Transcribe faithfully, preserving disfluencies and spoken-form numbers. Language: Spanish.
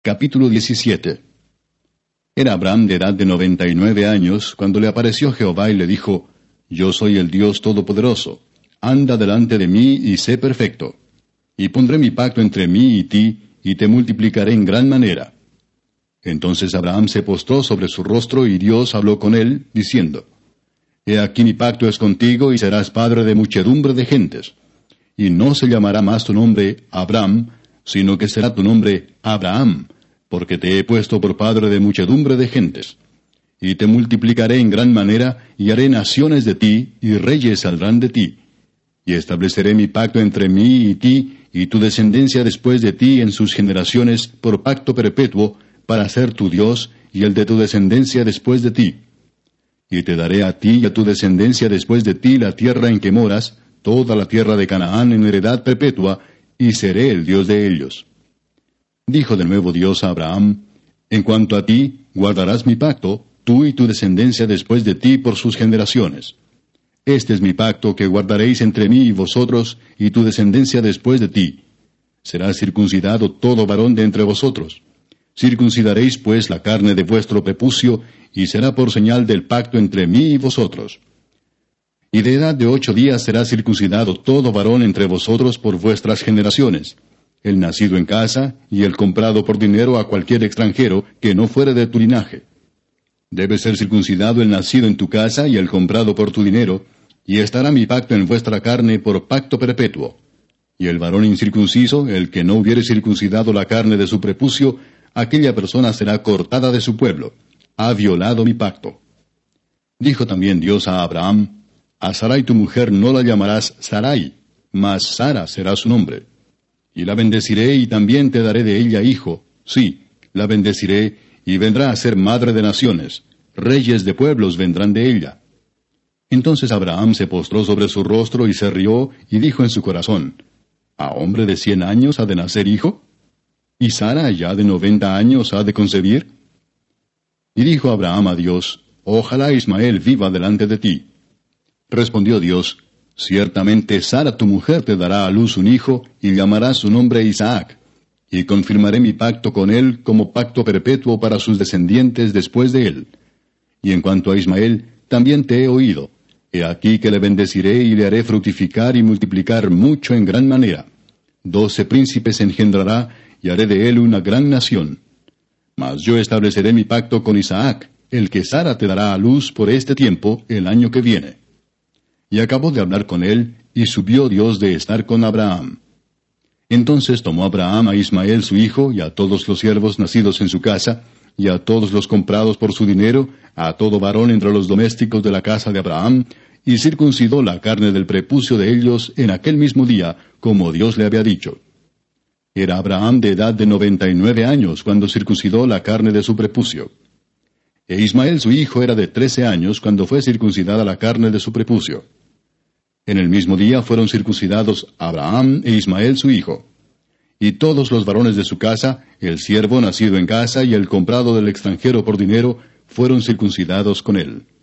Capítulo diecisiete. Era Abraham de edad de noventa y nueve años, cuando le apareció Jehová y le dijo, Yo soy el Dios Todopoderoso, anda delante de mí y sé perfecto. Y pondré mi pacto entre mí y ti, y te multiplicaré en gran manera. Entonces Abraham se postró sobre su rostro, y Dios habló con él, diciendo, He aquí mi pacto es contigo, y serás padre de muchedumbre de gentes. Y no se llamará más tu nombre Abraham, sino que será tu nombre Abraham, porque te he puesto por padre de muchedumbre de gentes. Y te multiplicaré en gran manera, y haré naciones de ti, y reyes saldrán de ti. Y estableceré mi pacto entre mí y ti, y tu descendencia después de ti en sus generaciones, por pacto perpetuo, para ser tu Dios, y el de tu descendencia después de ti. Y te daré a ti y a tu descendencia después de ti la tierra en que moras, toda la tierra de Canaán en heredad perpetua, y seré el Dios de ellos. Dijo de nuevo Dios a Abraham, En cuanto a ti, guardarás mi pacto, tú y tu descendencia después de ti por sus generaciones. Este es mi pacto que guardaréis entre mí y vosotros, y tu descendencia después de ti. Será circuncidado todo varón de entre vosotros. Circuncidaréis pues la carne de vuestro prepucio, y será por señal del pacto entre mí y vosotros. Y de edad de ocho días será circuncidado todo varón entre vosotros por vuestras generaciones, el nacido en casa, y el comprado por dinero a cualquier extranjero que no fuere de tu linaje. Debe ser circuncidado el nacido en tu casa y el comprado por tu dinero, y estará mi pacto en vuestra carne por pacto perpetuo. Y el varón incircunciso, el que no hubiere circuncidado la carne de su prepucio, aquella persona será cortada de su pueblo. Ha violado mi pacto. Dijo también Dios a Abraham, A Sarai tu mujer no la llamarás Sarai, mas Sara será su nombre. Y la bendeciré y también te daré de ella hijo. Sí, la bendeciré y vendrá a ser madre de naciones. Reyes de pueblos vendrán de ella. Entonces Abraham se postró sobre su rostro y se rió y dijo en su corazón, ¿A hombre de cien años ha de nacer hijo? ¿Y Sara ya de noventa años ha de concebir? Y dijo Abraham a Dios, Ojalá Ismael viva delante de ti. Respondió Dios, Ciertamente Sara tu mujer te dará a luz un hijo, y llamarás su nombre Isaac, y confirmaré mi pacto con él como pacto perpetuo para sus descendientes después de él. Y en cuanto a Ismael, también te he oído. He aquí que le bendeciré y le haré fructificar y multiplicar mucho en gran manera. Doce príncipes engendrará, y haré de él una gran nación. Mas yo estableceré mi pacto con Isaac, el que Sara te dará a luz por este tiempo, el año que viene. Y acabó de hablar con él, y subió Dios de estar con Abraham. Entonces tomó Abraham a Ismael su hijo, y a todos los siervos nacidos en su casa, y a todos los comprados por su dinero, a todo varón entre los domésticos de la casa de Abraham, y circuncidó la carne del prepucio de ellos en aquel mismo día, como Dios le había dicho. Era Abraham de edad de noventa y nueve años cuando circuncidó la carne de su prepucio. E Ismael su hijo era de trece años cuando fue circuncidada la carne de su prepucio. En el mismo día fueron circuncidados Abraham e Ismael su hijo. Y todos los varones de su casa, el siervo nacido en casa y el comprado del extranjero por dinero, fueron circuncidados con él.